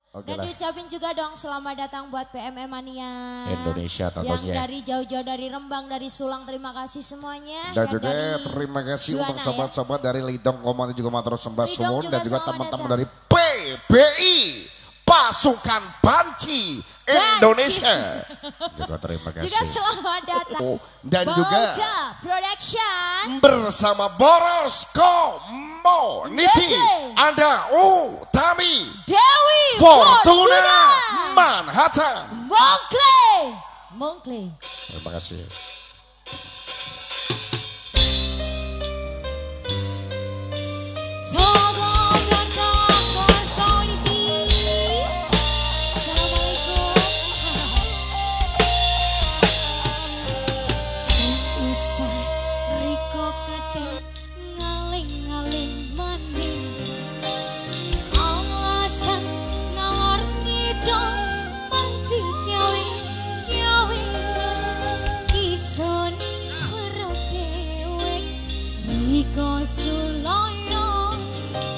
Oke Dan lah. diucapin juga dong selamat datang buat PMM Mania. Indonesia Yang tentunya. dari jauh-jauh dari Rembang, dari Sulang, terima kasih semuanya. Dan Yang juga dari terima kasih Juwana, untuk sobat-sobat dari Lidong Komando juga Matro Sembah Lidong Suwun juga dan juga selamat teman-teman datang. dari PBI Pasukan Banci Indonesia. Juga terima kasih. Juga selamat datang. Dan juga Boga Production. bersama Boros Community Oke. ada Utami Dewi Fortuna Manhattan. Mongkle. Terima kasih. Sobat dan kawan community. Assalamualaikum. Seusah riko kate ngaling-ngaling maning. Alasan ngalor ngidul mati kyawi kison ora dewek riko suloyo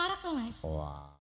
perak tuh Mas. Wah.